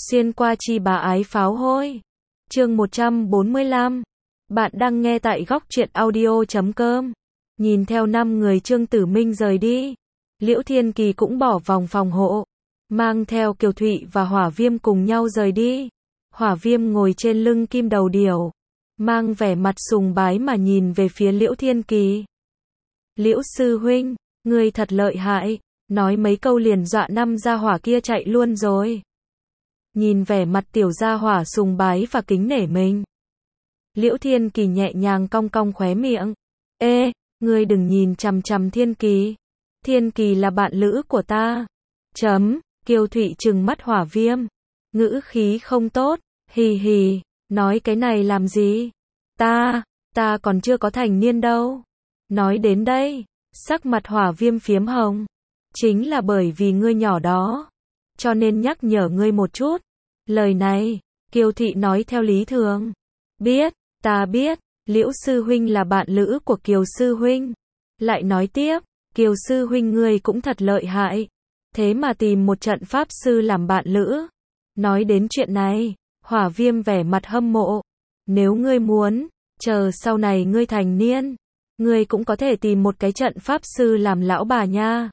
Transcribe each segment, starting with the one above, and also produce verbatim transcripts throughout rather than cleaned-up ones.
Xuyên qua chi bá ái pháo hôi. Chương một trăm bốn mươi lăm. Bạn đang nghe tại góc truyện audio chấm com. Nhìn theo năm người Trương Tử Minh rời đi, Liễu Thiên Kỳ cũng bỏ vòng phòng hộ, mang theo Kiều Thụy và Hỏa Viêm cùng nhau rời đi. Hỏa Viêm ngồi trên lưng kim đầu điểu, mang vẻ mặt sùng bái mà nhìn về phía Liễu Thiên Kỳ. Liễu sư huynh, ngươi thật lợi hại, nói mấy câu liền dọa năm gia hỏa kia chạy luôn rồi. Nhìn vẻ mặt tiểu gia hỏa sùng bái và kính nể mình, Liễu Thiên Kỳ nhẹ nhàng cong cong khóe miệng. Ê, ngươi đừng nhìn chằm chằm Thiên Kỳ. Thiên Kỳ là bạn lữ của ta. Chấm, Kiều Thụy trừng mắt Hỏa Viêm. Ngữ khí không tốt, hì hì, nói cái này làm gì? Ta, ta còn chưa có thành niên đâu. Nói đến đây, sắc mặt Hỏa Viêm phiếm hồng. Chính là bởi vì ngươi nhỏ đó, cho nên nhắc nhở ngươi một chút. Lời này, Kiều Thụy nói theo lý thường. Biết, ta biết, Liễu sư huynh là bạn lữ của Kiều sư huynh. Lại nói tiếp, Kiều sư huynh ngươi cũng thật lợi hại. Thế mà tìm một trận pháp sư làm bạn lữ. Nói đến chuyện này, Hỏa Viêm vẻ mặt hâm mộ. Nếu ngươi muốn, chờ sau này ngươi thành niên, ngươi cũng có thể tìm một cái trận pháp sư làm lão bà nha.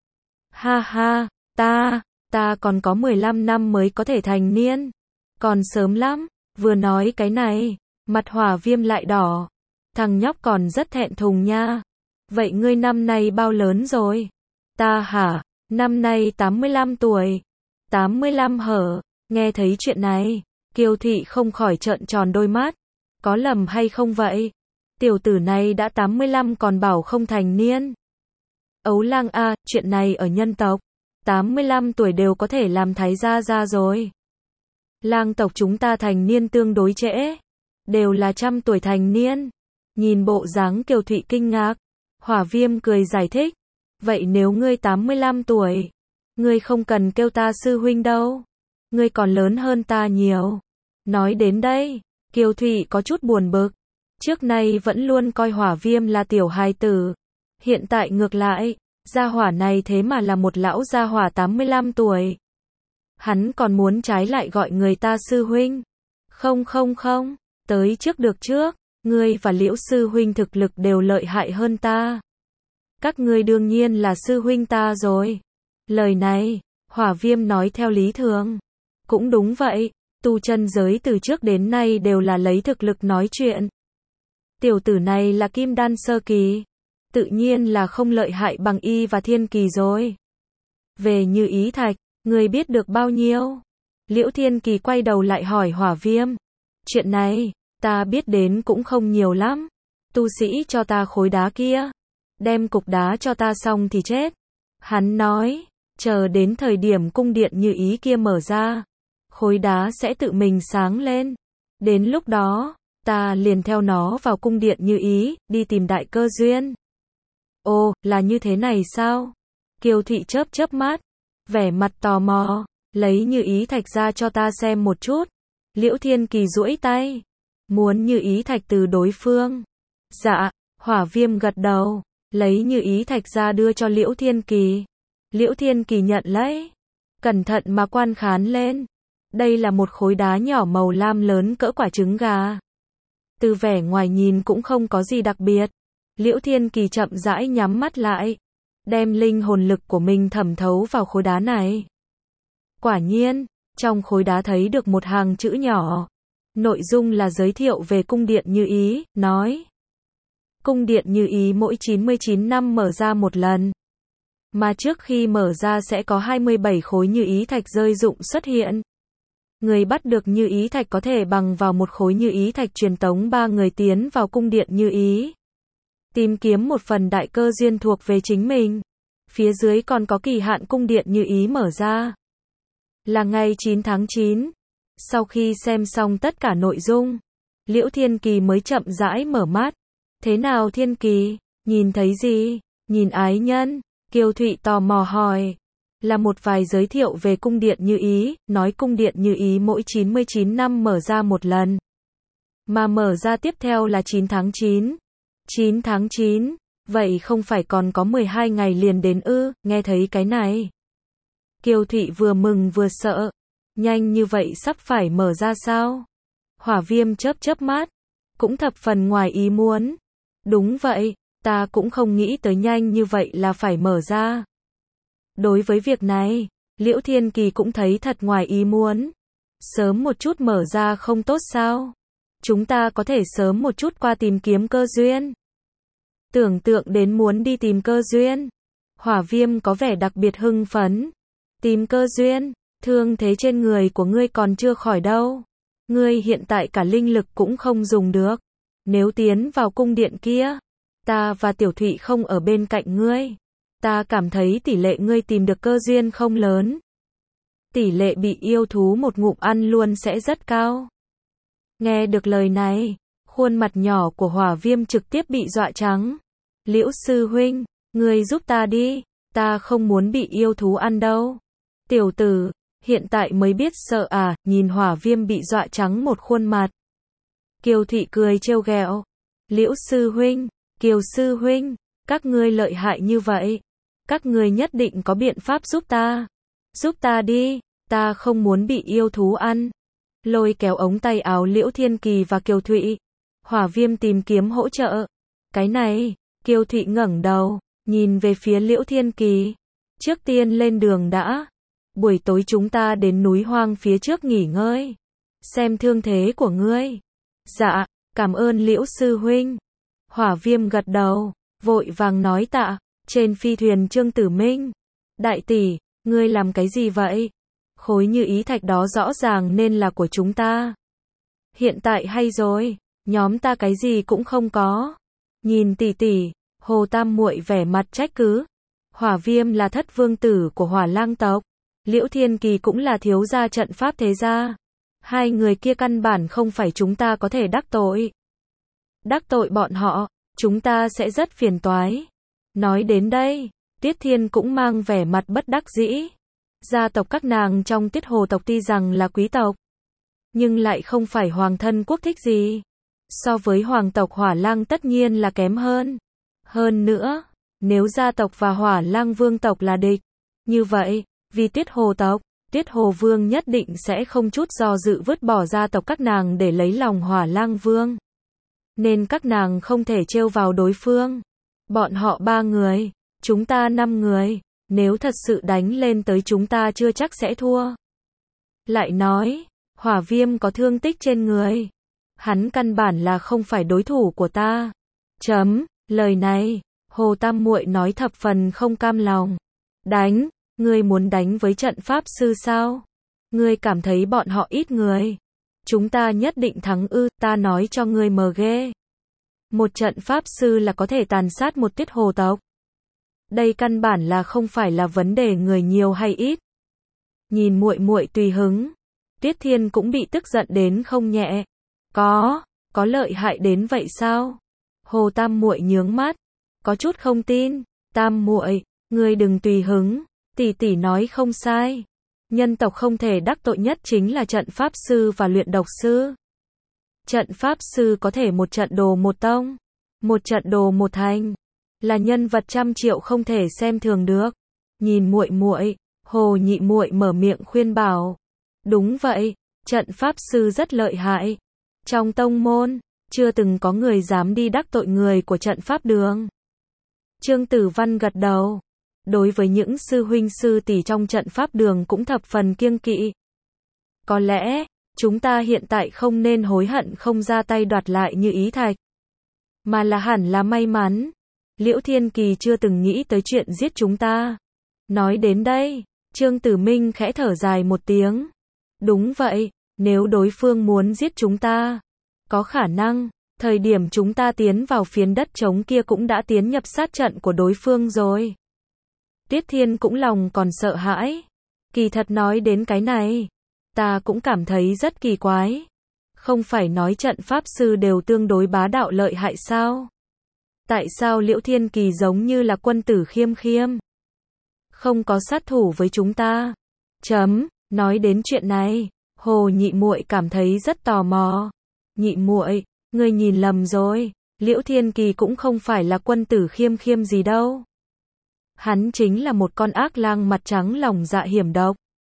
Ha ha, ta, ta còn có mười lăm năm mới có thể thành niên. Còn sớm lắm. Vừa nói cái này, mặt Hỏa Viêm lại đỏ. Thằng nhóc còn rất thẹn thùng nha. Vậy ngươi năm nay bao lớn rồi? Ta hả? Năm nay tám mươi lăm tuổi. tám mươi lăm hở? Nghe thấy chuyện này, Kiều Thụy không khỏi trợn tròn đôi mắt. Có lầm hay không vậy? Tiểu tử này đã tám mươi lăm còn bảo không thành niên. Ấu Lang a, chuyện này ở nhân tộc, tám mươi lăm tuổi đều có thể làm thái gia gia rồi. Lang tộc chúng ta thành niên tương đối trễ, đều là trăm tuổi thành niên. Nhìn bộ dáng Kiều Thụy kinh ngạc, Hỏa Viêm cười giải thích. Vậy nếu ngươi tám mươi lăm tuổi, ngươi không cần kêu ta sư huynh đâu. Ngươi còn lớn hơn ta nhiều. Nói đến đây, Kiều Thụy có chút buồn bực. Trước nay vẫn luôn coi Hỏa Viêm là tiểu hài tử. Hiện tại ngược lại, gia hỏa này thế mà là một lão gia hỏa tám mươi lăm tuổi. Hắn còn muốn trái lại gọi người ta sư huynh. Không không không, tới trước được trước, ngươi và Liễu sư huynh thực lực đều lợi hại hơn ta. Các ngươi đương nhiên là sư huynh ta rồi. Lời này, Hỏa Viêm nói theo lý thường. Cũng đúng vậy, tu chân giới từ trước đến nay đều là lấy thực lực nói chuyện. Tiểu tử này là kim đan sơ kỳ, tự nhiên là không lợi hại bằng y và thiên kỳ rồi. Về Như Ý Thạch, ngươi biết được bao nhiêu? Liễu Thiên Kỳ quay đầu lại hỏi Hỏa Viêm. Chuyện này, ta biết đến cũng không nhiều lắm. Tu sĩ cho ta khối đá kia, đem cục đá cho ta xong thì chết. Hắn nói, chờ đến thời điểm cung điện Như Ý kia mở ra, khối đá sẽ tự mình sáng lên. Đến lúc đó, ta liền theo nó vào cung điện Như Ý, đi tìm đại cơ duyên. Ồ, là như thế này sao? Kiều Thụy chớp chớp mắt, vẻ mặt tò mò, lấy Như Ý Thạch ra cho ta xem một chút. Liễu Thiên Kỳ duỗi tay, muốn Như Ý Thạch từ đối phương. Dạ, Hỏa Viêm gật đầu, lấy Như Ý Thạch ra đưa cho Liễu Thiên Kỳ. Liễu Thiên Kỳ nhận lấy, cẩn thận mà quan khán lên. Đây là một khối đá nhỏ màu lam lớn cỡ quả trứng gà. Từ vẻ ngoài nhìn cũng không có gì đặc biệt. Liễu Thiên Kỳ chậm rãi nhắm mắt lại, đem linh hồn lực của mình thẩm thấu vào khối đá này. Quả nhiên, trong khối đá thấy được một hàng chữ nhỏ. Nội dung là giới thiệu về cung điện Như Ý, nói. Cung điện Như Ý mỗi chín mươi chín năm mở ra một lần. Mà trước khi mở ra sẽ có hai mươi bảy khối Như Ý Thạch rơi rụng xuất hiện. Người bắt được Như Ý Thạch có thể bằng vào một khối Như Ý Thạch truyền tống ba người tiến vào cung điện Như Ý. Tìm kiếm một phần đại cơ duyên thuộc về chính mình. Phía dưới còn có kỳ hạn cung điện Như Ý mở ra. Là ngày chín tháng chín. Sau khi xem xong tất cả nội dung, Liễu Thiên Kỳ mới chậm rãi mở mắt. Thế nào Thiên Kỳ, nhìn thấy gì? Nhìn ái nhân, Kiều Thụy tò mò hỏi. Là một vài giới thiệu về cung điện Như Ý, nói cung điện Như Ý mỗi chín mươi chín năm mở ra một lần. Mà mở ra tiếp theo là chín tháng chín. chín tháng chín, vậy không phải còn có mười hai ngày liền đến ư? Nghe thấy cái này, Kiều Thụy vừa mừng vừa sợ. Nhanh như vậy sắp phải mở ra sao? Hỏa Viêm chớp chớp mắt, cũng thập phần ngoài ý muốn. Đúng vậy, ta cũng không nghĩ tới nhanh như vậy là phải mở ra. Đối với việc này, Liễu Thiên Kỳ cũng thấy thật ngoài ý muốn. Sớm một chút mở ra không tốt sao? Chúng ta có thể sớm một chút qua tìm kiếm cơ duyên. Tưởng tượng đến muốn đi tìm cơ duyên, Hỏa Viêm có vẻ đặc biệt hưng phấn. Tìm cơ duyên, thương thế trên người của ngươi còn chưa khỏi đâu. Ngươi hiện tại cả linh lực cũng không dùng được. Nếu tiến vào cung điện kia, ta và Tiểu Thụy không ở bên cạnh ngươi. Ta cảm thấy tỷ lệ ngươi tìm được cơ duyên không lớn. Tỷ lệ bị yêu thú một ngụm ăn luôn sẽ rất cao. Nghe được lời này, khuôn mặt nhỏ của Hỏa Viêm trực tiếp bị dọa trắng. Liễu sư huynh, ngươi giúp ta đi, ta không muốn bị yêu thú ăn đâu. Tiểu tử, hiện tại mới biết sợ à, nhìn Hỏa Viêm bị dọa trắng một khuôn mặt. Kiều Thụy cười trêu ghẹo. Liễu sư huynh, Kiều sư huynh, các ngươi lợi hại như vậy. Các ngươi nhất định có biện pháp giúp ta. Giúp ta đi, ta không muốn bị yêu thú ăn. Lôi kéo ống tay áo Liễu Thiên Kỳ và Kiều Thụy. Hỏa Viêm tìm kiếm hỗ trợ. Cái này, Kiều Thụy ngẩng đầu, nhìn về phía Liễu Thiên Kỳ. Trước tiên lên đường đã. Buổi tối chúng ta đến núi hoang phía trước nghỉ ngơi. Xem thương thế của ngươi. Dạ, cảm ơn Liễu sư huynh. Hỏa Viêm gật đầu, vội vàng nói tạ. Trên phi thuyền Trương Tử Minh. Đại tỷ, ngươi làm cái gì vậy? Khối như ý thạch đó rõ ràng nên là của chúng ta. Hiện tại hay rồi, nhóm ta cái gì cũng không có. Nhìn tỷ tỷ, Hồ Tam muội vẻ mặt trách cứ. Hỏa Viêm là thất vương tử của Hỏa Lang tộc. Liễu Thiên Kỳ cũng là thiếu gia trận pháp thế gia. Hai người kia căn bản không phải chúng ta có thể đắc tội. Đắc tội bọn họ, chúng ta sẽ rất phiền toái. Nói đến đây, Tiết Thiên cũng mang vẻ mặt bất đắc dĩ. Gia tộc các nàng trong Tiết Hồ tộc tuy rằng là quý tộc, nhưng lại không phải hoàng thân quốc thích gì. So với hoàng tộc Hỏa Lang tất nhiên là kém hơn. Hơn nữa, nếu gia tộc và Hỏa Lang vương tộc là địch, như vậy, vì Tiết Hồ tộc, Tiết Hồ vương nhất định sẽ không chút do dự vứt bỏ gia tộc các nàng để lấy lòng Hỏa Lang vương. Nên các nàng không thể trêu vào đối phương. Bọn họ ba người, chúng ta năm người, nếu thật sự đánh lên tới chúng ta chưa chắc sẽ thua. Lại nói, Hỏa Viêm có thương tích trên người. Hắn căn bản là không phải đối thủ của ta. Chấm, lời này, Hồ Tam muội nói thập phần không cam lòng. Đánh, ngươi muốn đánh với trận pháp sư sao? Ngươi cảm thấy bọn họ ít người. Chúng ta nhất định thắng ư, ta nói cho ngươi mờ ghê. Một trận pháp sư là có thể tàn sát một Tiết Hồ tộc. Đây căn bản là không phải là vấn đề người nhiều hay ít. Nhìn muội muội tùy hứng, Tiết Thiên cũng bị tức giận đến không nhẹ. Có, có lợi hại đến vậy sao? Hồ Tam muội nhướng mắt, có chút không tin. Tam muội, ngươi đừng tùy hứng, tỷ tỷ nói không sai. Nhân tộc không thể đắc tội nhất chính là trận pháp sư và luyện độc sư. Trận pháp sư có thể một trận đồ một tông, một trận đồ một thành, là nhân vật trăm triệu không thể xem thường được. Nhìn muội muội, Hồ nhị muội mở miệng khuyên bảo. Đúng vậy, trận pháp sư rất lợi hại. Trong tông môn, chưa từng có người dám đi đắc tội người của trận pháp đường. Trương Tử Văn gật đầu. Đối với những sư huynh sư tỷ trong trận pháp đường cũng thập phần kiêng kỵ. Có lẽ, chúng ta hiện tại không nên hối hận không ra tay đoạt lại như ý thạch. Mà là hẳn là may mắn. Liễu Thiên Kỳ chưa từng nghĩ tới chuyện giết chúng ta. Nói đến đây, Trương Tử Minh khẽ thở dài một tiếng. Đúng vậy, nếu đối phương muốn giết chúng ta, có khả năng, thời điểm chúng ta tiến vào phiến đất trống kia cũng đã tiến nhập sát trận của đối phương rồi. Tiết Thiên cũng lòng còn sợ hãi. Kỳ thật nói đến cái này, ta cũng cảm thấy rất kỳ quái. Không phải nói trận pháp sư đều tương đối bá đạo lợi hại sao? Tại sao Liễu Thiên Kỳ giống như là quân tử khiêm khiêm? Không có sát thủ với chúng ta. Chấm, nói đến chuyện này, Hồ nhị muội cảm thấy rất tò mò. Nhị muội, ngươi nhìn lầm rồi, Liễu Thiên Kỳ cũng không phải là quân tử khiêm khiêm gì đâu. Hắn chính là một con ác lang mặt trắng lòng dạ hiểm độc.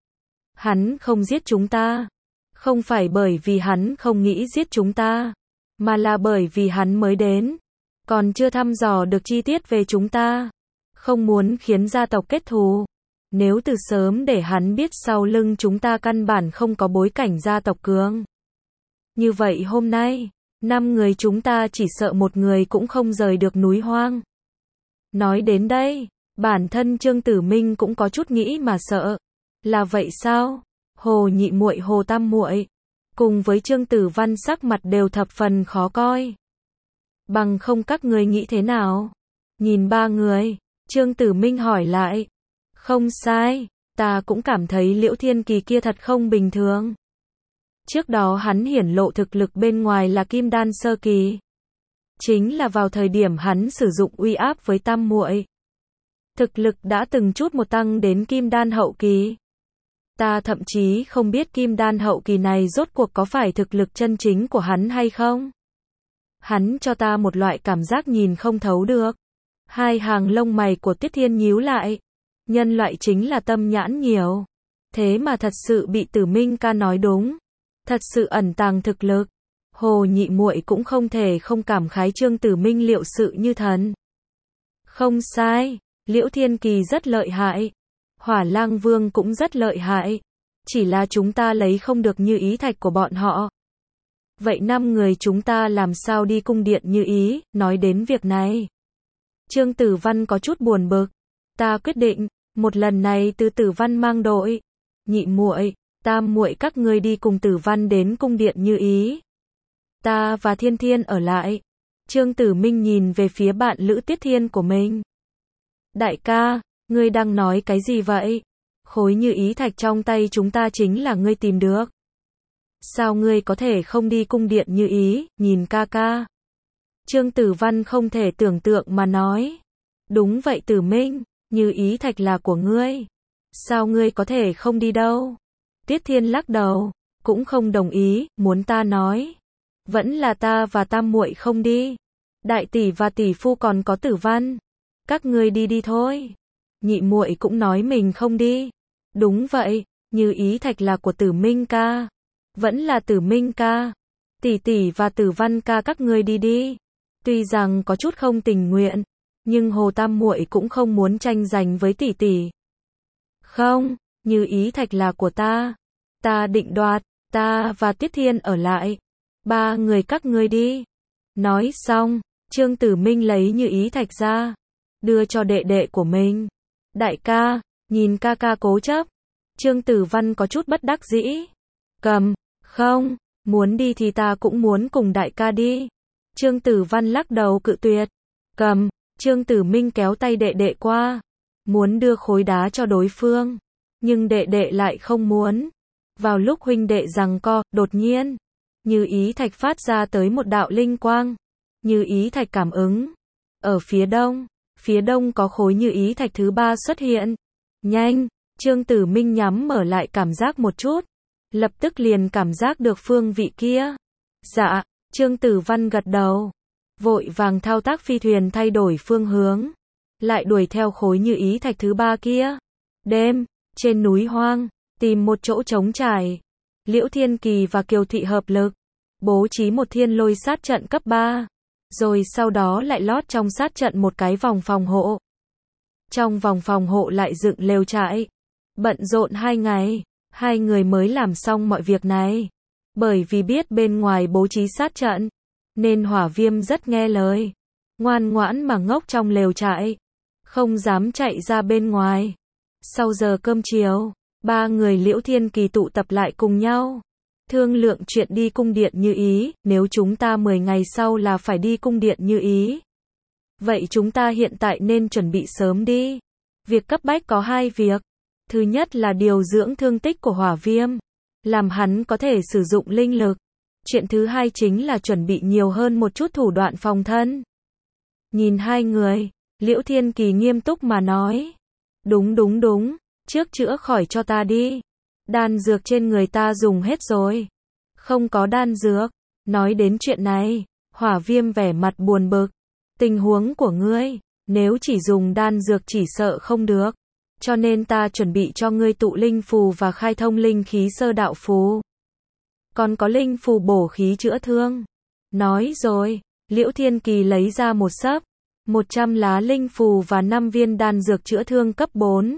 Hắn không giết chúng ta. Không phải bởi vì hắn không nghĩ giết chúng ta, mà là bởi vì hắn mới đến, còn chưa thăm dò được chi tiết về chúng ta, không muốn khiến gia tộc kết thù. Nếu từ sớm để hắn biết sau lưng chúng ta căn bản không có bối cảnh gia tộc cường, như vậy hôm nay, năm người chúng ta chỉ sợ một người cũng không rời được núi hoang. Nói đến đây, bản thân Trương Tử Minh cũng có chút nghĩ mà sợ. Là vậy sao? Hồ Nhị Muội, Hồ Tam Muội, cùng với Trương Tử Văn sắc mặt đều thập phần khó coi. Bằng không các người nghĩ thế nào? Nhìn ba người, Trương Tử Minh hỏi lại. Không sai, ta cũng cảm thấy Liễu Thiên Kỳ kia thật không bình thường. Trước đó hắn hiển lộ thực lực bên ngoài là Kim Đan sơ kỳ. Chính là vào thời điểm hắn sử dụng uy áp với Tam Muội, thực lực đã từng chút một tăng đến Kim Đan hậu kỳ. Ta thậm chí không biết Kim Đan hậu kỳ này rốt cuộc có phải thực lực chân chính của hắn hay không. Hắn cho ta một loại cảm giác nhìn không thấu được. Hai hàng lông mày của Tiết Thiên nhíu lại. Nhân loại chính là tâm nhãn nhiều. Thế mà thật sự bị Tử Minh ca nói đúng. Thật sự ẩn tàng thực lực. Hồ Nhị Muội cũng không thể không cảm khái Trương Tử Minh liệu sự như thần. Không sai, Liễu Thiên Kỳ rất lợi hại. Hỏa Lang Vương cũng rất lợi hại. Chỉ là chúng ta lấy không được Như Ý thạch của bọn họ. Vậy năm người chúng ta làm sao đi cung điện Như Ý? Nói đến việc này, Trương Tử Văn có chút buồn bực. Ta quyết định, một lần này từ Tử Văn mang đội. Nhị Muội, Tam Muội các ngươi đi cùng Tử Văn đến cung điện Như Ý. Ta và Thiên Thiên ở lại. Trương Tử Minh nhìn về phía bạn Lữ Tiết Thiên của mình. Đại ca, ngươi đang nói cái gì vậy? Khối Như Ý thạch trong tay chúng ta chính là ngươi tìm được. Sao ngươi có thể không đi cung điện Như Ý, nhìn ca ca? Trương Tử Văn không thể tưởng tượng mà nói. Đúng vậy Tử Minh, Như Ý thạch là của ngươi. Sao ngươi có thể không đi đâu? Tiết Thiên lắc đầu, cũng không đồng ý, muốn ta nói. Vẫn là ta và Tam Muội không đi. Đại tỷ và tỷ phu còn có Tử Văn. Các ngươi đi đi thôi. Nhị Muội cũng nói mình không đi. Đúng vậy, Như Ý thạch là của Tử Minh ca. Vẫn là Tử Minh ca. Tỷ tỷ và Tử Văn ca các ngươi đi đi. Tuy rằng có chút không tình nguyện, nhưng Hồ Tam Muội cũng không muốn tranh giành với tỷ tỷ. Không, Như Ý thạch là của ta. Ta định đoạt, ta và Tiết Thiên ở lại. Ba người các ngươi đi. Nói xong, Trương Tử Minh lấy Như Ý thạch ra, đưa cho đệ đệ của mình. Đại ca, nhìn ca ca cố chấp. Trương Tử Văn có chút bất đắc dĩ. Cầm, không, muốn đi thì ta cũng muốn cùng đại ca đi. Trương Tử Văn lắc đầu cự tuyệt. Cầm, Trương Tử Minh kéo tay đệ đệ qua, muốn đưa khối đá cho đối phương, nhưng đệ đệ lại không muốn. Vào lúc huynh đệ giằng co, đột nhiên, Như Ý thạch phát ra tới một đạo linh quang. Như Ý thạch cảm ứng. Ở phía đông, phía đông có khối Như Ý thạch thứ ba xuất hiện. Nhanh, Trương Tử Minh nhắm mở lại cảm giác một chút. Lập tức liền cảm giác được phương vị kia. Dạ, Trương Tử Văn gật đầu. Vội vàng thao tác phi thuyền thay đổi phương hướng. Lại đuổi theo khối Như Ý thạch thứ ba kia. Đêm, trên núi hoang, tìm một chỗ trống trải. Liễu Thiên Kỳ và Kiều Thị hợp lực, bố trí một thiên lôi sát trận cấp ba. Rồi sau đó lại lót trong sát trận một cái vòng phòng hộ. Trong vòng phòng hộ lại dựng lều trại. Bận rộn hai ngày, hai người mới làm xong mọi việc này. Bởi vì biết bên ngoài bố trí sát trận, nên Hỏa Viêm rất nghe lời. Ngoan ngoãn mà ngốc trong lều trại, không dám chạy ra bên ngoài. Sau giờ cơm chiều, ba người Liễu Thiên Kỳ tụ tập lại cùng nhau. Thương lượng chuyện đi cung điện Như Ý, nếu chúng ta mười ngày sau là phải đi cung điện Như Ý. Vậy chúng ta hiện tại nên chuẩn bị sớm đi. Việc cấp bách có hai việc. Thứ nhất là điều dưỡng thương tích của Hỏa Viêm, làm hắn có thể sử dụng linh lực. Chuyện thứ hai chính là chuẩn bị nhiều hơn một chút thủ đoạn phòng thân. Nhìn hai người, Liễu Thiên Kỳ nghiêm túc mà nói. Đúng đúng đúng, trước chữa khỏi cho ta đi. Đan dược trên người ta dùng hết rồi. Không có đan dược. Nói đến chuyện này, Hỏa Viêm vẻ mặt buồn bực. Tình huống của ngươi, nếu chỉ dùng đan dược chỉ sợ không được. cho nên ta chuẩn bị cho ngươi tụ linh phù và khai thông linh khí sơ đạo phù. Còn có linh phù bổ khí chữa thương. Nói rồi, Liễu Thiên Kỳ lấy ra một xấp, một trăm lá linh phù và năm viên đan dược chữa thương cấp bốn.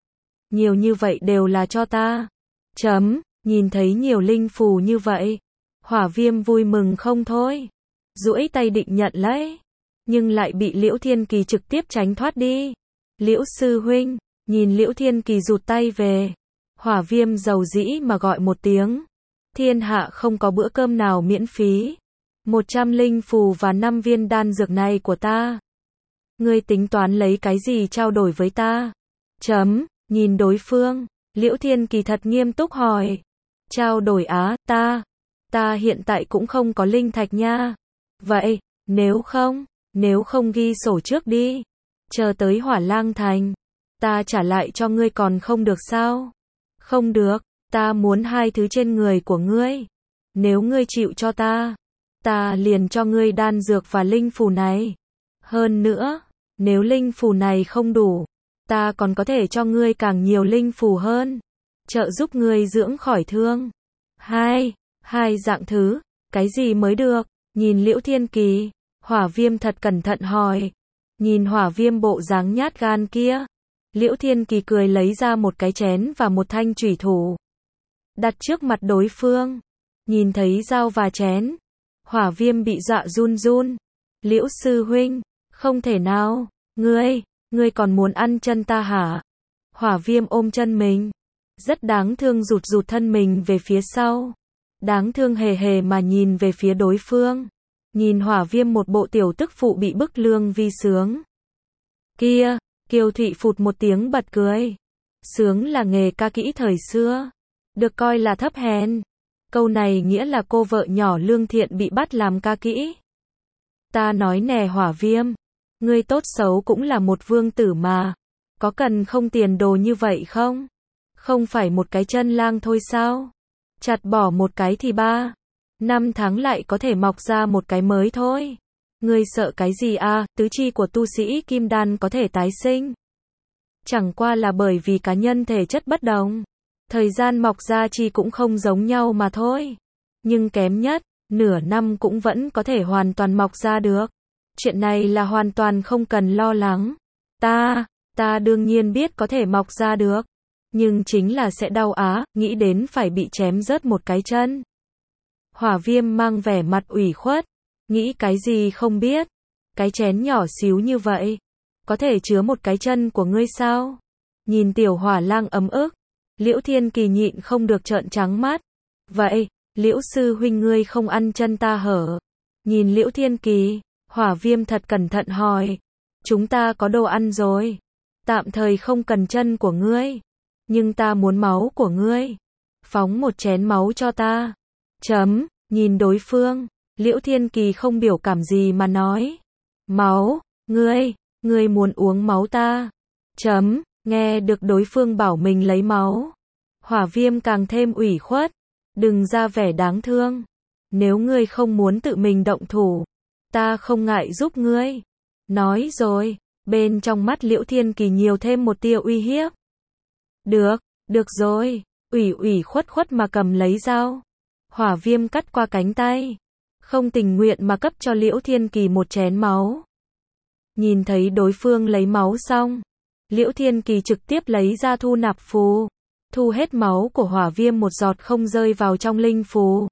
Nhiều như vậy đều là cho ta. Chấm, nhìn thấy nhiều linh phù như vậy, Hỏa Viêm vui mừng không thôi. Duỗi tay định nhận lấy, nhưng lại bị Liễu Thiên Kỳ trực tiếp tránh thoát đi. Liễu sư huynh, nhìn Liễu Thiên Kỳ rụt tay về, Hỏa Viêm dầu dĩ mà gọi một tiếng. Thiên hạ không có bữa cơm nào miễn phí. Một trăm linh phù và năm viên đan dược này của ta. Ngươi tính toán lấy cái gì trao đổi với ta? Chấm, nhìn đối phương, Liễu Thiên Kỳ thật nghiêm túc hỏi. Trao đổi á, ta, ta hiện tại cũng không có linh thạch nha. Vậy, nếu không, nếu không ghi sổ trước đi. Chờ tới Hỏa Lang Thành, ta trả lại cho ngươi còn không được sao? Không được, ta muốn hai thứ trên người của ngươi. Nếu ngươi chịu cho ta, ta liền cho ngươi đan dược và linh phù này. Hơn nữa, nếu linh phù này không đủ, ta còn có thể cho ngươi càng nhiều linh phù hơn, trợ giúp ngươi dưỡng khỏi thương. Hai, hai dạng thứ, cái gì mới được? Nhìn Liễu Thiên Kỳ, Hỏa Viêm thật cẩn thận hỏi. Nhìn Hỏa Viêm bộ dáng nhát gan kia, Liễu Thiên Kỳ cười lấy ra một cái chén và một thanh chủy thủ, đặt trước mặt đối phương. Nhìn thấy dao và chén, Hỏa Viêm bị dọa run run. Liễu sư huynh, không thể nào, ngươi, ngươi còn muốn ăn chân ta hả? Hỏa Viêm ôm chân mình, rất đáng thương rụt rụt thân mình về phía sau. Đáng thương hề hề mà nhìn về phía đối phương. Nhìn Hỏa Viêm một bộ tiểu tức phụ bị bức lương vi sướng. Kia, Kiều Thụy phụt một tiếng bật cười. Sướng là nghề ca kỹ thời xưa, được coi là thấp hèn. Câu này nghĩa là cô vợ nhỏ lương thiện bị bắt làm ca kỹ. Ta nói nè Hỏa Viêm, ngươi tốt xấu cũng là một vương tử mà, có cần không tiền đồ như vậy không? Không phải một cái chân lang thôi sao? Chặt bỏ một cái thì ba, năm tháng lại có thể mọc ra một cái mới thôi. Ngươi sợ cái gì à? Tứ chi của tu sĩ kim đan có thể tái sinh. Chẳng qua là bởi vì cá nhân thể chất bất đồng, thời gian mọc ra chi cũng không giống nhau mà thôi. Nhưng kém nhất, nửa năm cũng vẫn có thể hoàn toàn mọc ra được. Chuyện này là hoàn toàn không cần lo lắng. Ta, ta đương nhiên biết có thể mọc ra được. Nhưng chính là sẽ đau á, nghĩ đến phải bị chém rớt một cái chân. Hỏa Viêm mang vẻ mặt ủy khuất. Nghĩ cái gì không biết. Cái chén nhỏ xíu như vậy, có thể chứa một cái chân của ngươi sao? Nhìn tiểu Hỏa Lang ấm ức, Liễu Thiên Kỳ nhịn không được trợn trắng mắt. Vậy, Liễu sư huynh ngươi không ăn chân ta hở? Nhìn Liễu Thiên Kỳ, Hỏa Viêm thật cẩn thận hỏi. Chúng ta có đồ ăn rồi. Tạm thời không cần chân của ngươi. Nhưng ta muốn máu của ngươi. Phóng một chén máu cho ta. Chấm, nhìn đối phương, Liễu Thiên Kỳ không biểu cảm gì mà nói. Máu, ngươi, ngươi muốn uống máu ta. Chấm, nghe được đối phương bảo mình lấy máu. Hỏa Viêm càng thêm ủy khuất. Đừng ra vẻ đáng thương. Nếu ngươi không muốn tự mình động thủ, ta không ngại giúp ngươi. Nói rồi, bên trong mắt Liễu Thiên Kỳ nhiều thêm một tia uy hiếp. Được, được rồi, ủy ủy khuất khuất mà cầm lấy dao. Hỏa Viêm cắt qua cánh tay, không tình nguyện mà cấp cho Liễu Thiên Kỳ một chén máu. Nhìn thấy đối phương lấy máu xong, Liễu Thiên Kỳ trực tiếp lấy ra thu nạp phù, thu hết máu của Hỏa Viêm một giọt không rơi vào trong linh phù.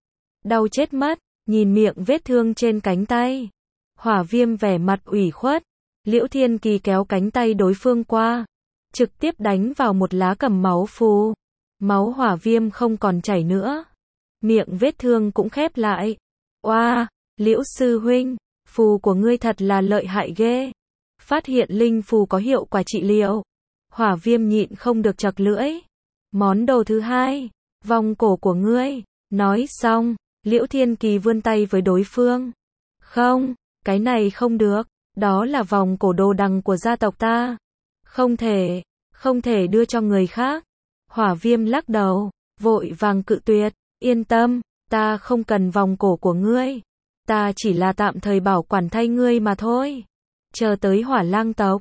Đau chết mất, nhìn miệng vết thương trên cánh tay. Hỏa Viêm vẻ mặt ủy khuất, Liễu Thiên Kỳ kéo cánh tay đối phương qua, trực tiếp đánh vào một lá cầm máu phù. Máu Hỏa Viêm không còn chảy nữa, miệng vết thương cũng khép lại. Oa, wow, Liễu sư huynh, phù của ngươi thật là lợi hại ghê. Phát hiện linh phù có hiệu quả trị liệu. Hỏa Viêm nhịn không được chật lưỡi. Món đồ thứ hai, vòng cổ của ngươi. Nói xong, Liễu Thiên Kỳ vươn tay với đối phương. Không, cái này không được, đó là vòng cổ đồ đằng của gia tộc ta. Không thể, không thể đưa cho người khác. Hỏa Viêm lắc đầu, vội vàng cự tuyệt. Yên tâm, ta không cần vòng cổ của ngươi. Ta chỉ là tạm thời bảo quản thay ngươi mà thôi. Chờ tới Hỏa Lang tộc,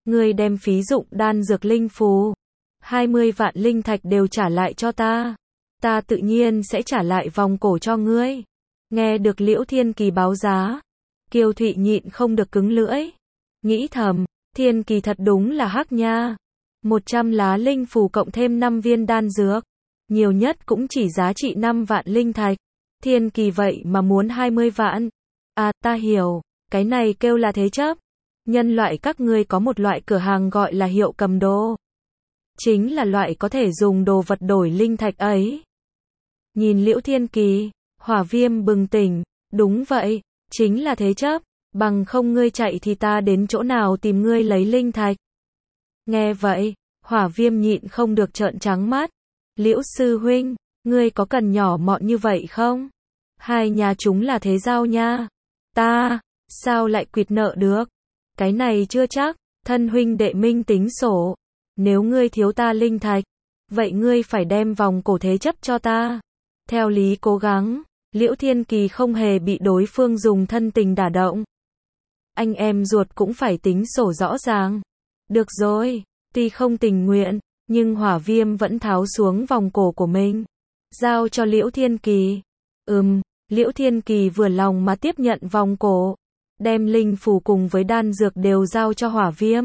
Ngươi đem phí dụng đan dược linh phù, hai mươi vạn linh thạch đều trả lại cho ta. Ta tự nhiên sẽ trả lại vòng cổ cho ngươi. Nghe được Liễu Thiên Kỳ báo giá, Kiều Thụy nhịn không được cứng lưỡi. Nghĩ thầm, Thiên Kỳ thật đúng là hắc nha. một trăm lá linh phù cộng thêm năm viên đan dược. Nhiều nhất cũng chỉ giá trị năm vạn linh thạch. Thiên Kỳ vậy mà muốn hai mươi vạn. À, ta hiểu, cái này kêu là thế chấp. Nhân loại các ngươi có một loại cửa hàng gọi là hiệu cầm đồ. Chính là loại có thể dùng đồ vật đổi linh thạch ấy. Nhìn Liễu Thiên Kỳ, Hỏa Viêm bừng tỉnh, đúng vậy, chính là thế chấp, bằng không ngươi chạy thì ta đến chỗ nào tìm ngươi lấy linh thạch. Nghe vậy, Hỏa Viêm nhịn không được trợn trắng mắt. Liễu sư huynh, ngươi có cần nhỏ mọn như vậy không? Hai nhà chúng là thế giao nha. Ta, sao lại quỵt nợ được? Cái này chưa chắc, thân huynh đệ minh tính sổ. Nếu ngươi thiếu ta linh thạch, vậy ngươi phải đem vòng cổ thế chấp cho ta. Theo lý cố gắng, Liễu Thiên Kỳ không hề bị đối phương dùng thân tình đả động. Anh em ruột cũng phải tính sổ rõ ràng. Được rồi, tuy không tình nguyện, nhưng Hỏa Viêm vẫn tháo xuống vòng cổ của mình, giao cho Liễu Thiên Kỳ. Ừm, Liễu Thiên Kỳ vừa lòng mà tiếp nhận vòng cổ, đem linh phù cùng với đan dược đều giao cho Hỏa Viêm.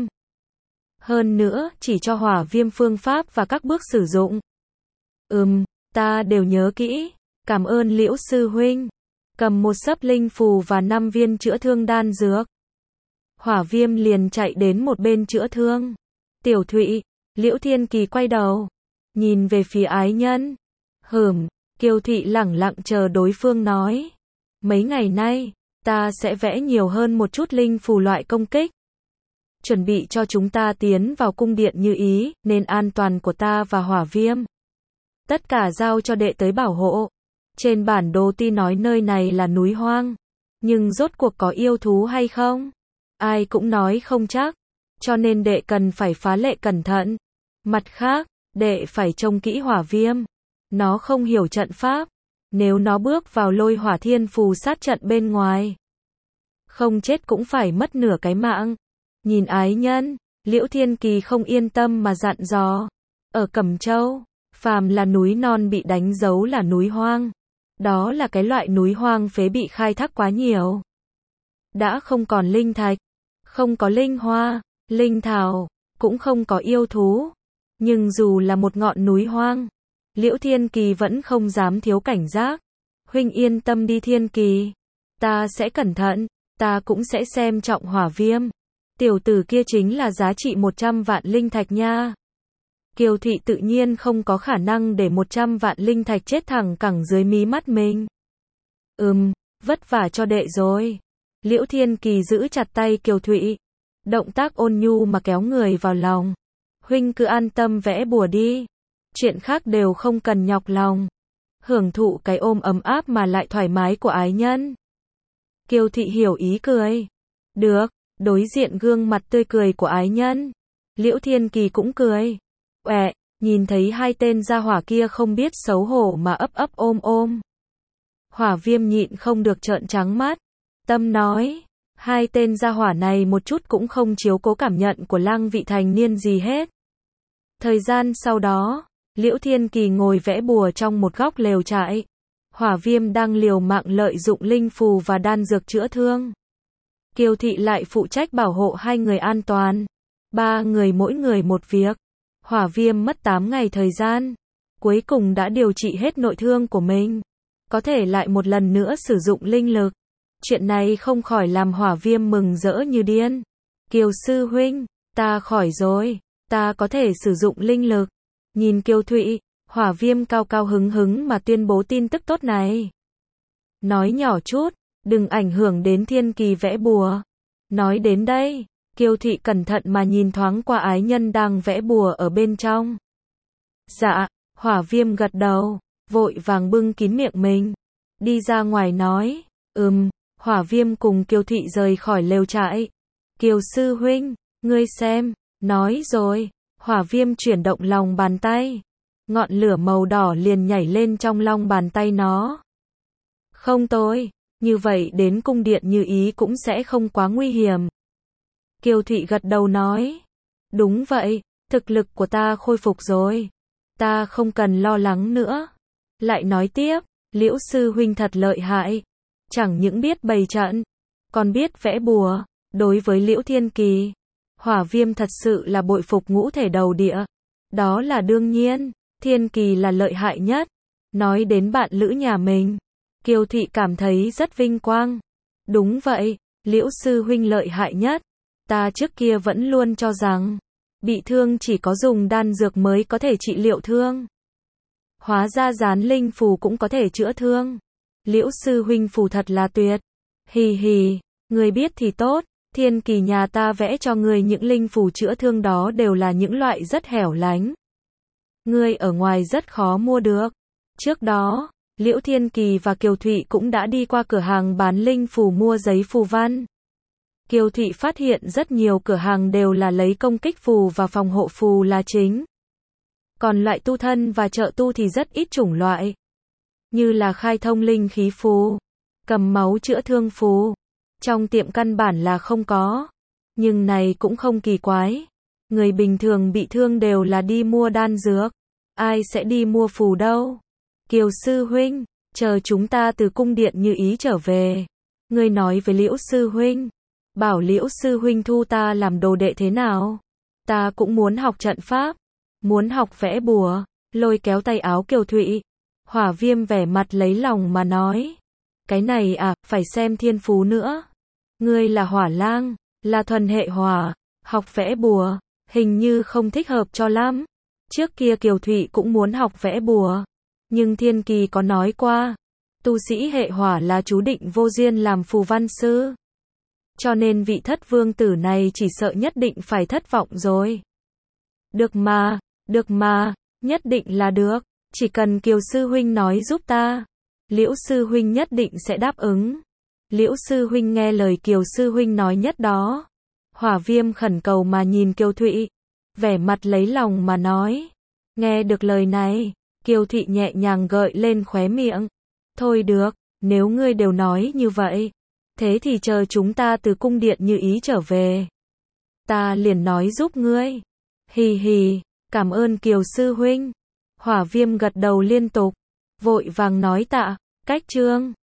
Hơn nữa, chỉ cho Hỏa Viêm phương pháp và các bước sử dụng. Ừm, ta đều nhớ kỹ, cảm ơn Liễu sư huynh. Cầm một xấp linh phù và năm viên chữa thương đan dược, Hỏa Viêm liền chạy đến một bên chữa thương. Tiểu Thụy, Liễu Thiên Kỳ quay đầu, nhìn về phía ái nhân. Hửm, Kiều Thụy lẳng lặng chờ đối phương nói. Mấy ngày nay, ta sẽ vẽ nhiều hơn một chút linh phù loại công kích. Chuẩn bị cho chúng ta tiến vào cung điện như ý, nên an toàn của ta và Hỏa Viêm. Tất cả giao cho đệ tới bảo hộ. Trên bản đồ tuy nói nơi này là núi hoang, nhưng rốt cuộc có yêu thú hay không? Ai cũng nói không chắc, cho nên đệ cần phải phá lệ cẩn thận. Mặt khác, đệ phải trông kỹ Hỏa Viêm. Nó không hiểu trận pháp, nếu nó bước vào lôi hỏa thiên phù sát trận bên ngoài, không chết cũng phải mất nửa cái mạng. Nhìn ái nhân, Liễu Thiên Kỳ không yên tâm mà dặn dò. Ở Cẩm Châu, phàm là núi non bị đánh dấu là núi hoang. Đó là cái loại núi hoang phế bị khai thác quá nhiều. Đã không còn linh thạch, không có linh hoa, linh thảo, cũng không có yêu thú. Nhưng dù là một ngọn núi hoang, Liễu Thiên Kỳ vẫn không dám thiếu cảnh giác. Huynh yên tâm đi Thiên Kỳ, ta sẽ cẩn thận, ta cũng sẽ xem trọng Hỏa Viêm. Tiểu tử kia chính là giá trị một trăm vạn linh thạch nha. Kiều Thị tự nhiên không có khả năng để một trăm vạn linh thạch chết thẳng cẳng dưới mí mắt mình. Ừm, vất vả cho đệ rồi. Liễu Thiên Kỳ giữ chặt tay Kiều Thụy, động tác ôn nhu mà kéo người vào lòng. Huynh cứ an tâm vẽ bùa đi, chuyện khác đều không cần nhọc lòng. Hưởng thụ cái ôm ấm áp mà lại thoải mái của ái nhân. Kiều Thị hiểu ý cười. Được, đối diện gương mặt tươi cười của ái nhân, Liễu Thiên Kỳ cũng cười. Uẹ, nhìn thấy hai tên gia hỏa kia không biết xấu hổ mà ấp ấp ôm ôm. Hỏa Viêm nhịn không được trợn trắng mắt. Tâm nói, hai tên gia hỏa này một chút cũng không chiếu cố cảm nhận của Lăng vị thành niên gì hết. Thời gian sau đó, Liễu Thiên Kỳ ngồi vẽ bùa trong một góc lều trại. Hỏa Viêm đang liều mạng lợi dụng linh phù và đan dược chữa thương. Kiều Thị lại phụ trách bảo hộ hai người an toàn. Ba người mỗi người một việc. Hỏa Viêm mất tám ngày thời gian, cuối cùng đã điều trị hết nội thương của mình. Có thể lại một lần nữa sử dụng linh lực. Chuyện này không khỏi làm Hỏa Viêm mừng rỡ như điên. Kiều sư huynh, ta khỏi rồi, ta có thể sử dụng linh lực. Nhìn Kiều Thụy, Hỏa Viêm cao cao hứng hứng mà tuyên bố tin tức tốt này. Nói nhỏ chút, đừng ảnh hưởng đến Thiên Kỳ vẽ bùa. Nói đến đây, Kiều Thụy cẩn thận mà nhìn thoáng qua ái nhân đang vẽ bùa ở bên trong. Dạ, Hỏa Viêm gật đầu, vội vàng bưng kín miệng mình. Đi ra ngoài nói, ừm, Hỏa Viêm cùng Kiều Thụy rời khỏi lều trại. Kiều sư huynh, ngươi xem, nói rồi, Hỏa Viêm chuyển động lòng bàn tay. Ngọn lửa màu đỏ liền nhảy lên trong lòng bàn tay nó. Không tôi, như vậy đến cung điện như ý cũng sẽ không quá nguy hiểm. Kiều Thụy gật đầu nói, Đúng vậy, thực lực của ta khôi phục rồi. Ta không cần lo lắng nữa. Lại nói tiếp, Liễu sư huynh thật lợi hại. Chẳng những biết bày trận, còn biết vẽ bùa. Đối với Liễu Thiên Kỳ, Hỏa Viêm thật sự là bội phục ngũ thể đầu địa. Đó là đương nhiên, Thiên Kỳ là lợi hại nhất. Nói đến bạn lữ nhà mình, Kiều Thị cảm thấy rất vinh quang. Đúng vậy, Liễu sư huynh lợi hại nhất. Ta trước kia vẫn luôn cho rằng, bị thương chỉ có dùng đan dược mới có thể trị liệu thương. Hóa ra dán linh phù cũng có thể chữa thương. Liễu sư huynh phù thật là tuyệt. Hì hì, người biết thì tốt, Thiên Kỳ nhà ta vẽ cho người những linh phù chữa thương đó đều là những loại rất hẻo lánh. Ngươi ở ngoài rất khó mua được. Trước đó, Liễu Thiên Kỳ và Kiều Thụy cũng đã đi qua cửa hàng bán linh phù mua giấy phù văn. Kiều Thụy phát hiện rất nhiều cửa hàng đều là lấy công kích phù và phòng hộ phù là chính. Còn loại tu thân và trợ tu thì rất ít chủng loại. Như là khai thông linh khí phù, cầm máu chữa thương phù. Trong tiệm căn bản là không có. Nhưng này cũng không kỳ quái. Người bình thường bị thương đều là đi mua đan dược. Ai sẽ đi mua phù đâu? Kiều sư huynh, chờ chúng ta từ cung điện Như Ý trở về. Ngươi nói với Liễu sư huynh. Bảo Liễu sư huynh thu ta làm đồ đệ thế nào? Ta cũng muốn học trận pháp. Muốn học vẽ bùa. Lôi kéo tay áo Kiều Thụy. Hỏa Viêm vẻ mặt lấy lòng mà nói. Cái này à, phải xem thiên phú nữa. Ngươi là hỏa lang, là thuần hệ hỏa. Học vẽ bùa, hình như không thích hợp cho lắm. Trước kia Kiều Thụy cũng muốn học vẽ bùa. Nhưng Thiên Kỳ có nói qua. Tu sĩ hệ hỏa là chú định vô duyên làm phù văn sư. Cho nên vị thất vương tử này chỉ sợ nhất định phải thất vọng rồi. Được mà, được mà, nhất định là được. Chỉ cần Kiều sư huynh nói giúp ta. Liễu sư huynh nhất định sẽ đáp ứng. Liễu sư huynh nghe lời Kiều sư huynh nói nhất đó. Hỏa Viêm khẩn cầu mà nhìn Kiều Thụy. Vẻ mặt lấy lòng mà nói. Nghe được lời này, Kiều Thụy nhẹ nhàng gợi lên khóe miệng. Thôi được, nếu ngươi đều nói như vậy. Thế thì chờ chúng ta từ cung điện Như Ý trở về. Ta liền nói giúp ngươi. Hì hì, cảm ơn Kiều sư huynh. Hỏa Viêm gật đầu liên tục. Vội vàng nói tạ, cách chương.